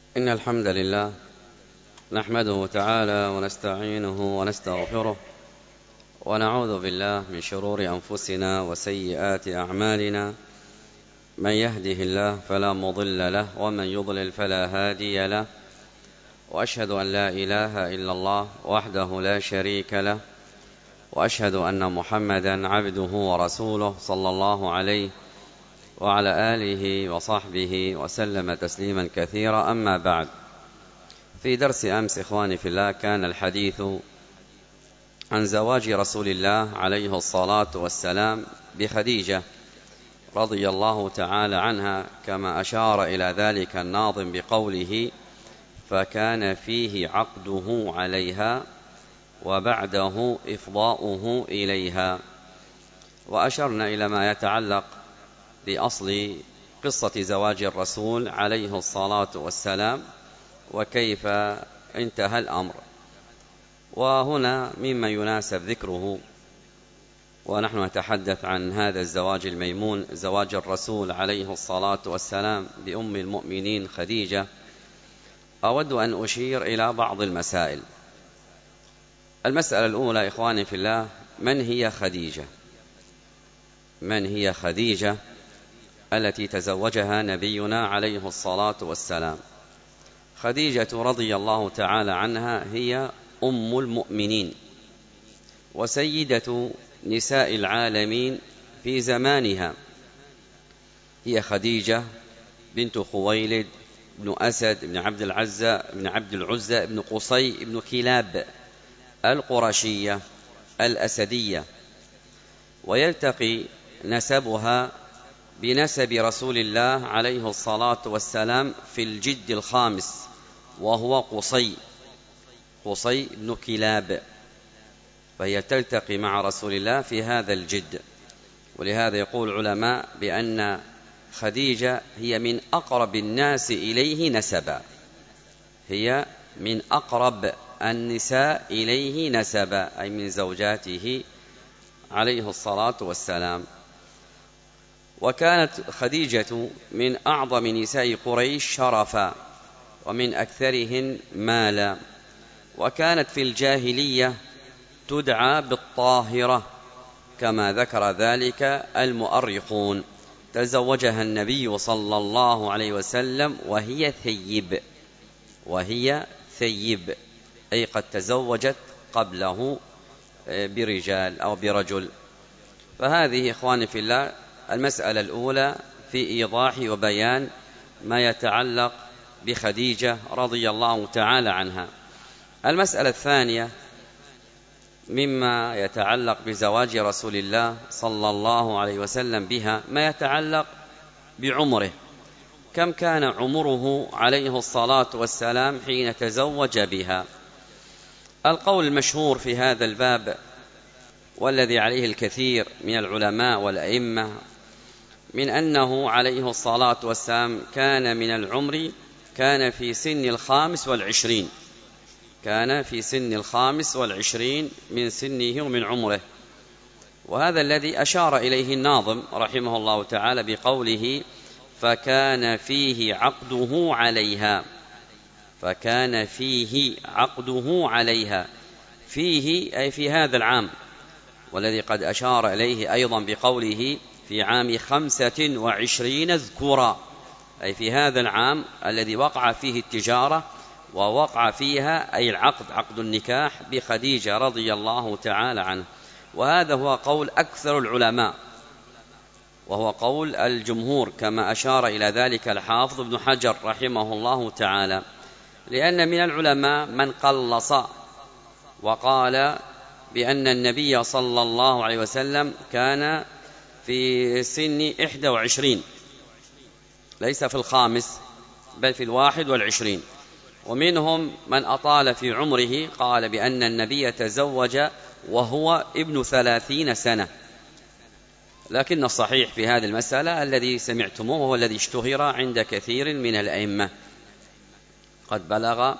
إن الحمد لله نحمده تعالى ونستعينه ونستغفره ونعوذ بالله من شرور أنفسنا وسيئات أعمالنا. من يهده الله فلا مضل له ومن يضلل فلا هادي له، وأشهد أن لا إله إلا الله وحده لا شريك له، وأشهد أن محمدا عبده ورسوله صلى الله عليه وعلى آله وصحبه وسلم تسليما كثيرا. أما بعد، في درس أمس إخواني في الله كان الحديث عن زواج رسول الله عليه الصلاة والسلام بخديجة رضي الله تعالى عنها، كما أشار إلى ذلك الناظم بقوله: فكان فيه عقده عليها وبعده إفضاؤه إليها. وأشرنا إلى ما يتعلق بأصل قصة زواج الرسول عليه الصلاة والسلام وكيف انتهى الأمر. وهنا مما يناسب ذكره ونحن نتحدث عن هذا الزواج الميمون، زواج الرسول عليه الصلاة والسلام بأم المؤمنين خديجة، أود أن أشير إلى بعض المسائل. المسألة الأولى إخواني في الله: من هي خديجة؟ من هي خديجة التي تزوجها نبينا عليه الصلاة والسلام؟ خديجة رضي الله تعالى عنها هي أم المؤمنين وسيدة نساء العالمين في زمانها. هي خديجة بنت خويلد بن أسد بن عبد العزة بن قصي بن كلاب القرشية الأسدية، ويلتقي نسبها بنسب رسول الله عليه الصلاة والسلام في الجد الخامس، وهو قصي بن كلاب، فهي تلتقي مع رسول الله في هذا الجد. ولهذا يقول العلماء بأن خديجة هي من أقرب الناس إليه نسبا، هي من أقرب النساء إليه نسبا، أي من زوجاته عليه الصلاة والسلام. وكانت خديجة من أعظم نساء قريش شرفا ومن أكثرهن مالا، وكانت في الجاهلية تدعى بالطاهرة كما ذكر ذلك المؤرخون. تزوجها النبي صلى الله عليه وسلم وهي ثيب، أي قد تزوجت قبله برجال أو برجل. فهذه إخواني في الله المسألة الأولى في إيضاح وبيان ما يتعلق بخديجة رضي الله تعالى عنها. المسألة الثانية مما يتعلق بزواج رسول الله صلى الله عليه وسلم بها ما يتعلق بعمره. كم كان عمره عليه الصلاة والسلام حين تزوج بها؟ القول المشهور في هذا الباب والذي عليه الكثير من العلماء والأئمة من أنه عليه الصلاة والسلام كان من العمر كان في سن 25، كان في سن 25 من سنه ومن عمره. وهذا الذي أشار إليه الناظم رحمه الله تعالى بقوله: فكان فيه عقده عليها. فكان فيه عقده عليها، فيه أي في هذا العام، والذي قد أشار إليه أيضا بقوله: في عام 25 ذكورا، أي في هذا العام الذي وقع فيه التجارة ووقع فيها أي العقد، عقد النكاح بخديجة رضي الله تعالى عنه. وهذا هو قول أكثر العلماء وهو قول الجمهور، كما أشار إلى ذلك الحافظ ابن حجر رحمه الله تعالى، لأن من العلماء من قلص وقال بأن النبي صلى الله عليه وسلم كان في سن 21، ليس في 5 بل في 21. ومنهم من أطال في عمره، قال بأن النبي تزوج وهو ابن 30 سنة. لكن الصحيح في هذه المسألة الذي سمعتموه وهو الذي اشتهر عند كثير من الأئمة، قد بلغ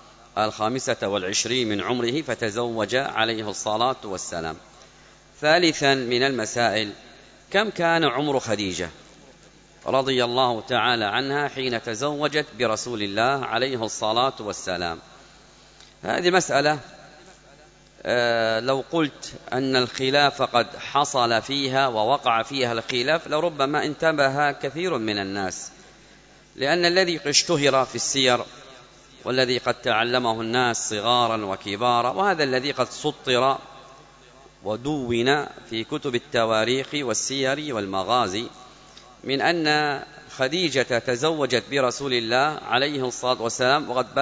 25 من عمره فتزوج عليه الصلاة والسلام. ثالثا من المسائل: كم كان عمر خديجة؟ رضي الله تعالى عنها حين تزوجت برسول الله عليه الصلاة والسلام. هذه مسألة لو قلت أن الخلاف قد حصل فيها ووقع فيها الخلاف لربما انتبه كثير من الناس، لأن الذي اشتهر في السير والذي قد تعلمه الناس صغارا وكبارا، وهذا الذي قد سطر ودون في كتب التواريخ والسير والمغازي، من أن خديجة تزوجت برسول الله عليه الصلاة والسلام وقد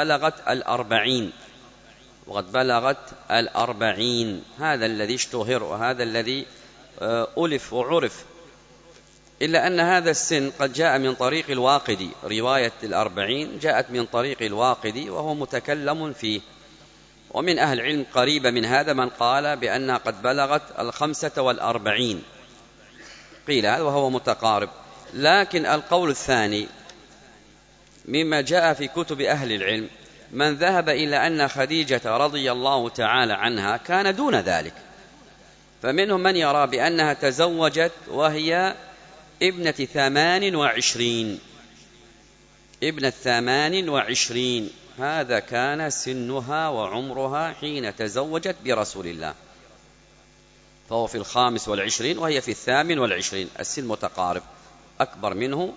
بلغت 40. هذا الذي اشتهر وهذا الذي ألف وعرف، إلا أن هذا السن قد جاء من طريق الواقدي. رواية 40 جاءت من طريق الواقدي وهو متكلم فيه، ومن أهل العلم قريب من هذا من قال بأنها قد بلغت 45 قيل هذا وهو متقارب. لكن القول الثاني مما جاء في كتب أهل العلم من ذهب إلى أن خديجة رضي الله تعالى عنها كان دون ذلك، فمنهم من يرى بأنها تزوجت وهي ابنة 28. هذا كان سنها وعمرها حين تزوجت برسول الله، فهو في 25 وهي في 28. السن متقارب، أكبر منه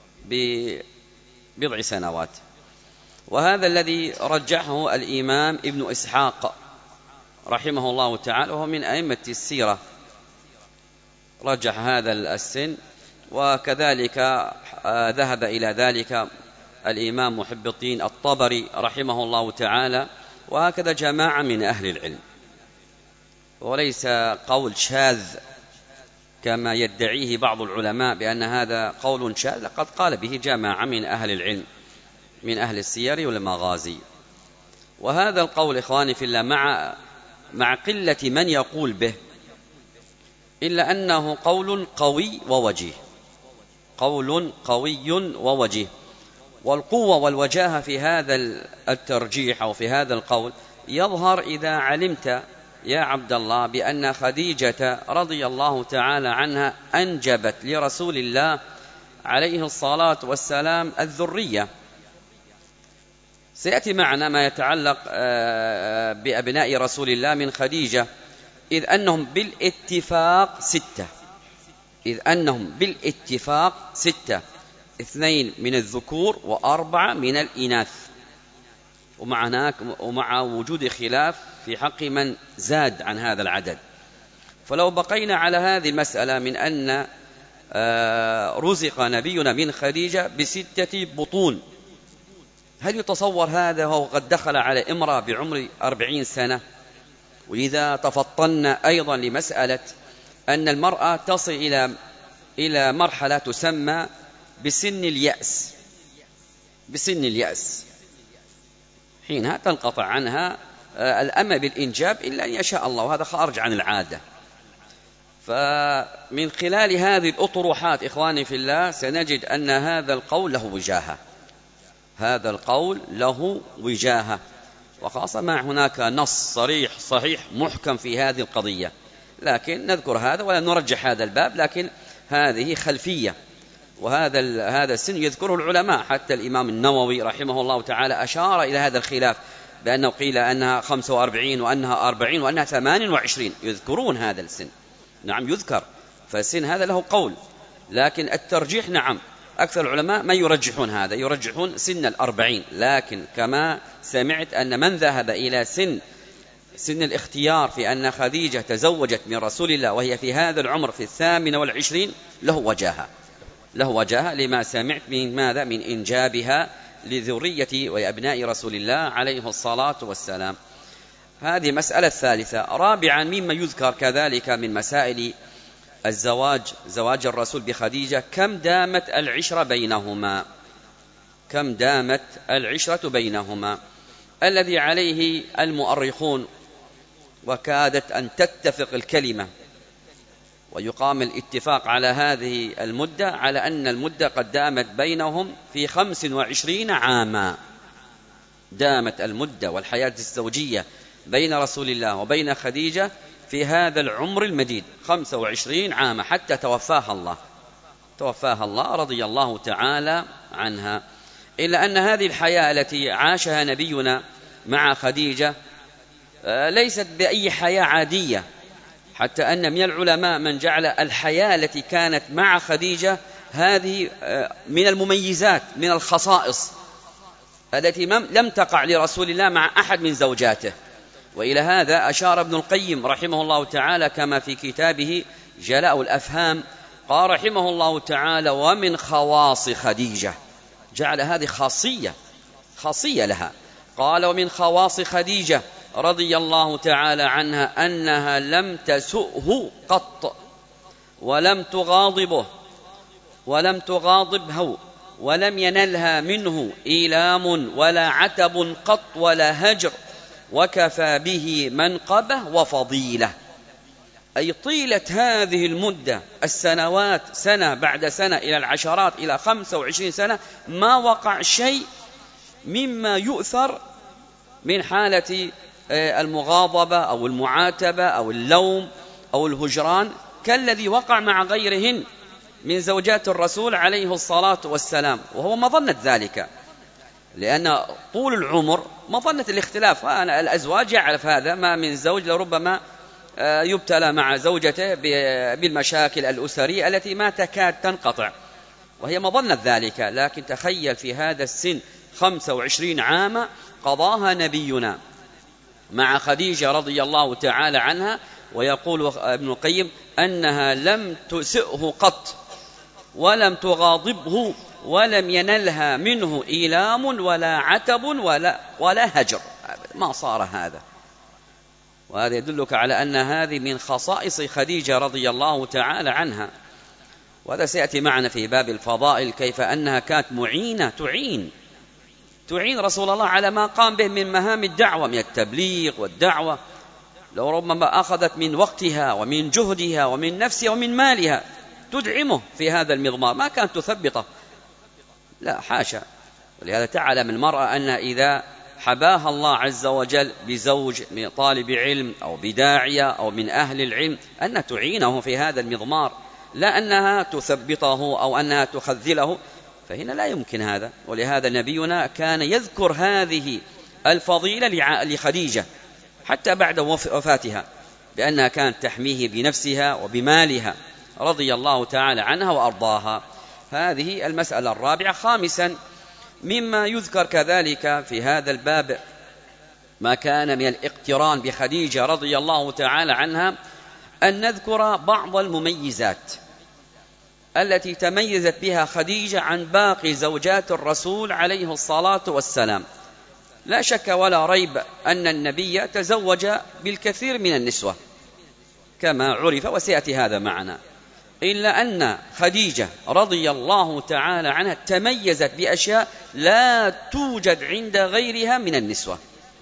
ببضع سنوات. وهذا الذي رجحه الإمام ابن إسحاق رحمه الله تعالى، وهو من أئمة السيرة، رجح هذا السن. وكذلك ذهب إلى ذلك الإمام محب الدين الطبري رحمه الله تعالى، وهكذا جماعة من أهل العلم، وليس قول شاذ كما يدعيه بعض العلماء بأن هذا قول شاذ، لقد قال به جماعة من أهل العلم من أهل السير والمغازي. وهذا القول إخواني في الله مع قلة من يقول به، إلا أنه قول قوي ووجيه. والقوة والوجاهة في هذا الترجيح أو في هذا القول يظهر إذا علمت يا عبد الله بأن خديجة رضي الله تعالى عنها أنجبت لرسول الله عليه الصلاة والسلام الذرية. سيأتي معنا ما يتعلق بأبناء رسول الله من خديجة، إذ أنهم بالاتفاق 6، 2 من الذكور و4 من الإناث، ومع وجود خلاف في حق من زاد عن هذا العدد. فلو بقينا على هذه المسألة من أن رزق نبينا من خديجة ب6 بطون، هل يتصور هذا وهو قد دخل على امرأة بعمر 40 سنة؟ وإذا تفطنا أيضا لمسألة أن المرأة تصل إلى مرحلة تسمى بسن اليأس، حينها تنقطع عنها الأمل بالإنجاب إلا أن يشاء الله، وهذا خارج عن العادة. فمن خلال هذه الأطروحات إخواني في الله سنجد أن هذا القول له وجاهة، وخاصة ما هناك نص صحيح محكم في هذه القضية. لكن نذكر هذا ولا نرجح هذا الباب، لكن هذه خلفية، وهذا السن يذكره العلماء. حتى الإمام النووي رحمه الله تعالى أشار إلى هذا الخلاف بأنه قيل أنها 45 وأنها 40 وأنها 28، يذكرون هذا السن، نعم يذكر. فالسن هذا له قول، لكن الترجيح نعم أكثر العلماء ما يرجحون هذا، يرجحون سن 40. لكن كما سمعت أن من ذهب إلى سن الاختيار في أن خديجة تزوجت من رسول الله وهي في هذا العمر في 28 له وجاهة لما سمعت من ماذا؟ من إنجابها لذرية وأبناء رسول الله عليه الصلاة والسلام. هذه مسألة ثالثة. رابعا مما يذكر كذلك من مسائل زواج الرسول بخديجة، كم دامت العشرة بينهما، الذي عليه المؤرخون وكادت أن تتفق الكلمة ويقام الاتفاق على هذه المدة، على أن المدة قد دامت بينهم في 25 عاما. دامت المدة والحياة الزوجية بين رسول الله وبين خديجة في هذا العمر المديد 25 عاما حتى توفاها الله توفاها الله رضي الله تعالى عنها. إلا أن هذه الحياة التي عاشها نبينا مع خديجة ليست بأي حياة عادية، حتى أن من العلماء من جعل الحياة التي كانت مع خديجة هذه من المميزات، من الخصائص التي لم تقع لرسول الله مع أحد من زوجاته. وإلى هذا أشار ابن القيم رحمه الله تعالى كما في كتابه جلاء الأفهام، قال رحمه الله تعالى: ومن خواص خديجة، جعل هذه خاصية لها. قال: ومن خواص خديجة رضي الله تعالى عنها أنها لم تسؤه قط، ولم تغاضبه، ولم ينلها منه إيلام ولا عتب قط ولا هجر، وكفى به منقبة وفضيلة. أي طيلة هذه المدة، السنوات، سنة بعد سنة إلى العشرات، إلى 25 سنة، ما وقع شيء مما يؤثر من حالة المغاضبة أو المعاتبة أو اللوم أو الهجران كالذي وقع مع غيرهن من زوجات الرسول عليه الصلاة والسلام. وهو مظنة ذلك، لأن طول العمر مظنة الاختلاف. الأزواج يعرف هذا، ما من زوج لربما يبتلى مع زوجته بالمشاكل الأسرية التي ما تكاد تنقطع، وهي مظنة ذلك. لكن تخيل في هذا السن 25 عاما قضاها نبينا مع خديجة رضي الله تعالى عنها. ويقول ابن القيم أنها لم تسئه قط، ولم تغاضبه، ولم ينلها منه إيلام ولا عتب ولا هجر، ما صار هذا. وهذا يدلك على أن هذه من خصائص خديجة رضي الله تعالى عنها. وهذا سيأتي معنا في باب الفضائل، كيف أنها كانت معينة، تعين رسول الله على ما قام به من مهام الدعوة، من التبليغ والدعوة. لو ربما أخذت من وقتها ومن جهدها ومن نفسها ومن مالها تدعمه في هذا المضمار، ما كانت تثبطه، لا حاشا. ولهذا تعلم المرأة أن إذا حباها الله عز وجل بزوج من طالب علم أو بداعية أو من أهل العلم، أن تعينه في هذا المضمار، لا أنها تثبطه أو أنها تخذله، فهنا لا يمكن هذا. ولهذا نبينا كان يذكر هذه الفضيلة لخديجة حتى بعد وفاتها، بأنها كانت تحميه بنفسها وبمالها رضي الله تعالى عنها وأرضاها. هذه المسألة الرابعة. خامسا، مما يذكر كذلك في هذا الباب ما كان من الاقتران بخديجة رضي الله تعالى عنها، أن نذكر بعض المميزات التي تميزت بها خديجة عن باقي زوجات الرسول عليه الصلاة والسلام. لا شك ولا ريب أن النبي تزوج بالكثير من النسوة كما عرف وسيأتي هذا معنا، إلا أن خديجة رضي الله تعالى عنها تميزت بأشياء لا توجد عند غيرها من النسوة.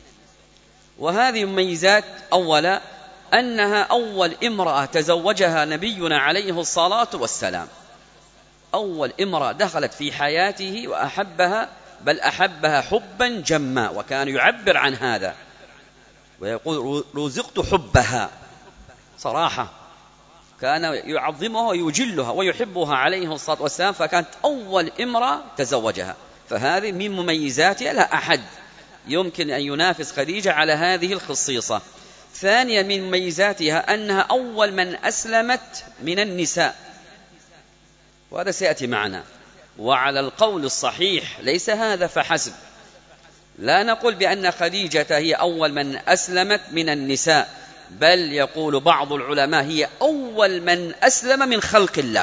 وهذه المميزات: أولا، أنها أول امرأة تزوجها نبينا عليه الصلاة والسلام، أول امرأة دخلت في حياته وأحبها، بل أحبها حبا جما، وكان يعبر عن هذا ويقول: رزقت حبها. صراحة كان يعظمها ويجلها ويحبها عليه الصلاة والسلام، فكانت أول امرأة تزوجها. فهذه من مميزاتها، لا أحد يمكن أن ينافس خديجة على هذه الخصيصة. ثانيا من مميزاتها أنها أول من أسلمت من النساء، وهذا سيأتي معنا. وعلى القول الصحيح ليس هذا فحسب، لا نقول بأن خديجة هي أول من أسلمت من النساء، بل يقول بعض العلماء هي أول من أسلم من خلق الله.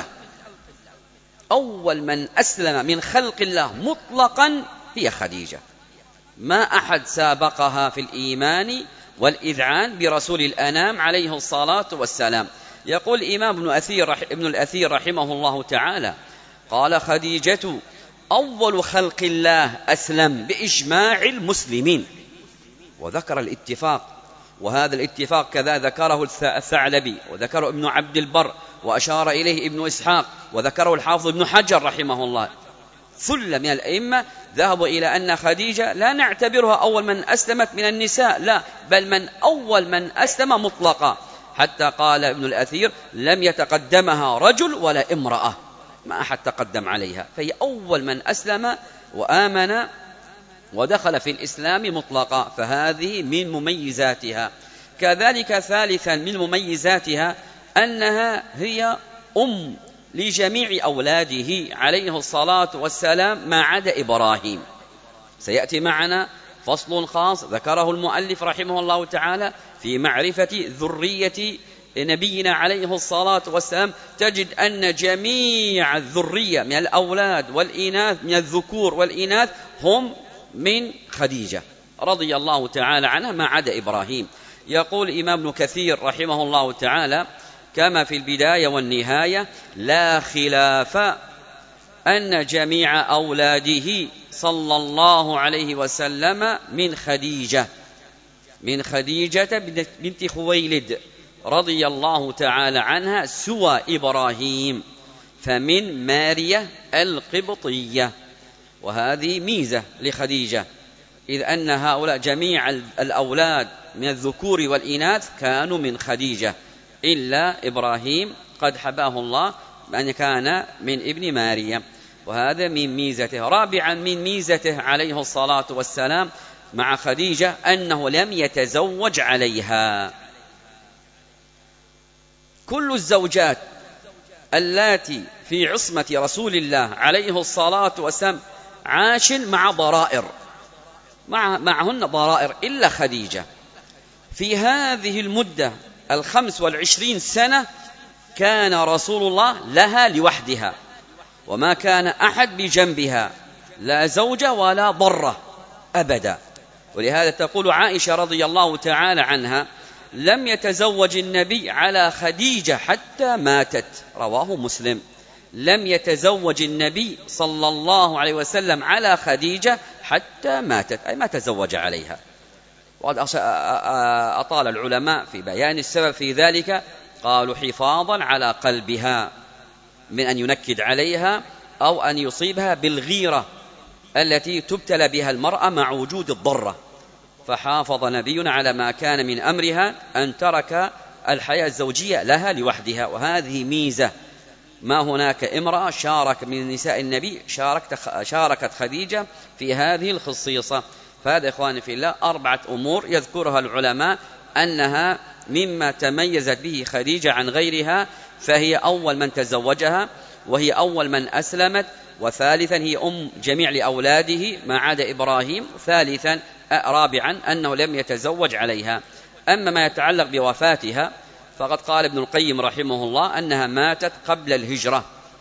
أول من أسلم من خلق الله مطلقا هي خديجة، ما أحد سابقها في الإيمان والإذعان برسول الأنام عليه الصلاة والسلام. يقول الإمام ابن الأثير رحمه الله تعالى: قال: خديجة أول خلق الله أسلم بإجماع المسلمين. وذكر الاتفاق، وهذا الاتفاق كذا ذكره الثعلبي، وذكره ابن عبد البر، وأشار إليه ابن إسحاق، وذكره الحافظ ابن حجر رحمه الله. ثلة من الأئمة ذهبوا إلى أن خديجة لا نعتبرها أول من أسلمت من النساء، لا، بل من أول من أسلم مطلقا، حتى قال ابن الأثير: لم يتقدمها رجل ولا امرأة، ما أحد تقدم عليها، فهي أول من أسلم وآمن ودخل في الإسلام مطلقا، فهذه من مميزاتها. كذلك ثالثا من مميزاتها أنها هي لجميع أولاده عليه الصلاة والسلام ما عدا إبراهيم. سيأتي معنا فصل خاص ذكره المؤلف رحمه الله تعالى في معرفة ذرية نبينا عليه الصلاة والسلام. تجد أن جميع الذرية من الأولاد والإناث، من الذكور والإناث، هم من خديجة رضي الله تعالى عنها ما عدا إبراهيم. يقول إمام ابن كثير رحمه الله تعالى كما في البداية والنهاية: لا خلاف أن جميع أولاده صلى الله عليه وسلم من خديجة بنت خويلد رضي الله تعالى عنها سوى إبراهيم، فمن مارية القبطية. وهذه ميزة لخديجة، إذ أن هؤلاء جميع الأولاد من الذكور والإناث كانوا من خديجة، إلا إبراهيم قد حباه الله أن كان من ابن ماريا، وهذا من ميزته. رابعا من ميزته عليه الصلاة والسلام مع خديجة أنه لم يتزوج عليها. كل الزوجات اللاتي في عصمة رسول الله عليه الصلاة والسلام عاش مع ضرائر، معهن ضرائر إلا خديجة. في هذه المدة 25 سنة كان رسول الله لها لوحدها، وما كان أحد بجنبها، لا زوجة ولا ضرة أبدا. ولهذا تقول عائشة رضي الله تعالى عنها: لم يتزوج النبي على خديجة حتى ماتت، رواه مسلم. لم يتزوج النبي صلى الله عليه وسلم على خديجة حتى ماتت، أي ما تزوج عليها. وقد أطال العلماء في بيان السبب في ذلك، قالوا حفاظا على قلبها من أن ينكد عليها أو أن يصيبها بالغيرة التي تبتلى بها المرأة مع وجود الضرة، فحافظ نبينا على ما كان من أمرها أن ترك الحياة الزوجية لها لوحدها. وهذه ميزة، ما هناك امرأة شارك من نساء النبي شاركت خديجة في هذه الخصيصة. فهذا إخواني في الله 4 أمور يذكرها العلماء أنها مما تميزت به خديجة عن غيرها، فهي أول من تزوجها، وهي أول من أسلمت، وثالثا هي جميع لأولاده ما عدا إبراهيم، ثالثا رابعا أنه لم يتزوج عليها. أما ما يتعلق بوفاتها فقد قال ابن القيم رحمه الله أنها ماتت قبل الهجرة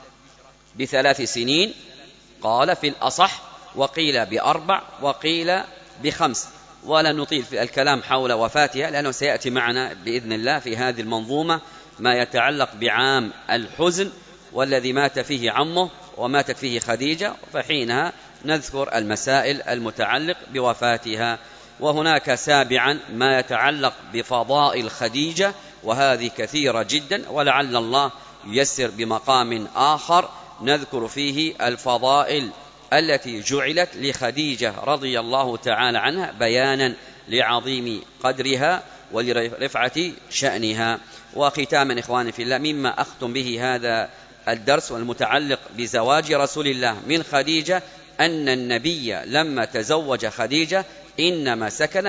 ب3 سنين، قال في الأصح، وقيل ب4 وقيل ب5. ولا نطيل في الكلام حول وفاتها، لأنه سيأتي معنا بإذن الله في هذه المنظومة ما يتعلق بعام الحزن والذي مات فيه عمه وماتت فيه خديجة، فحينها نذكر المسائل المتعلق بوفاتها. وهناك سابعا ما يتعلق بفضائل خديجة، وهذه كثيرة جدا، ولعل الله ييسر بمقام آخر نذكر فيه الفضائل التي جعلت لخديجة رضي الله تعالى عنها بيانا لعظيم قدرها ولرفعة شأنها. وختاما إخواني في الله، مما أختم به هذا الدرس والمتعلق بزواج رسول الله من خديجة، أن النبي لما تزوج خديجة إنما سكن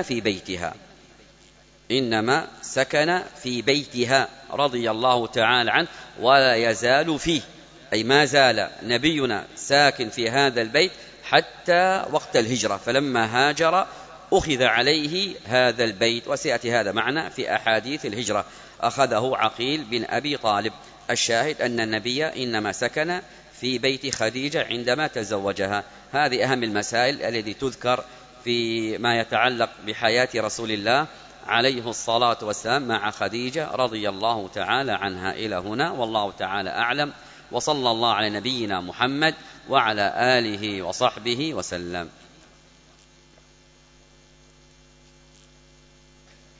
في بيتها رضي الله تعالى عنه، ولا يزال فيه، أي ما زال نبينا ساكن في هذا البيت حتى وقت الهجرة، فلما هاجر أخذ عليه هذا البيت، وسيأتي هذا معنا في أحاديث الهجرة، أخذه عقيل بن أبي طالب. الشاهد أن النبي إنما سكن في بيت خديجة عندما تزوجها. هذه أهم المسائل التي تذكر في ما يتعلق بحياة رسول الله عليه الصلاة والسلام مع خديجة رضي الله تعالى عنها. إلى هنا والله تعالى أعلم، وصلى الله على نبينا محمد وعلى آله وصحبه وسلم.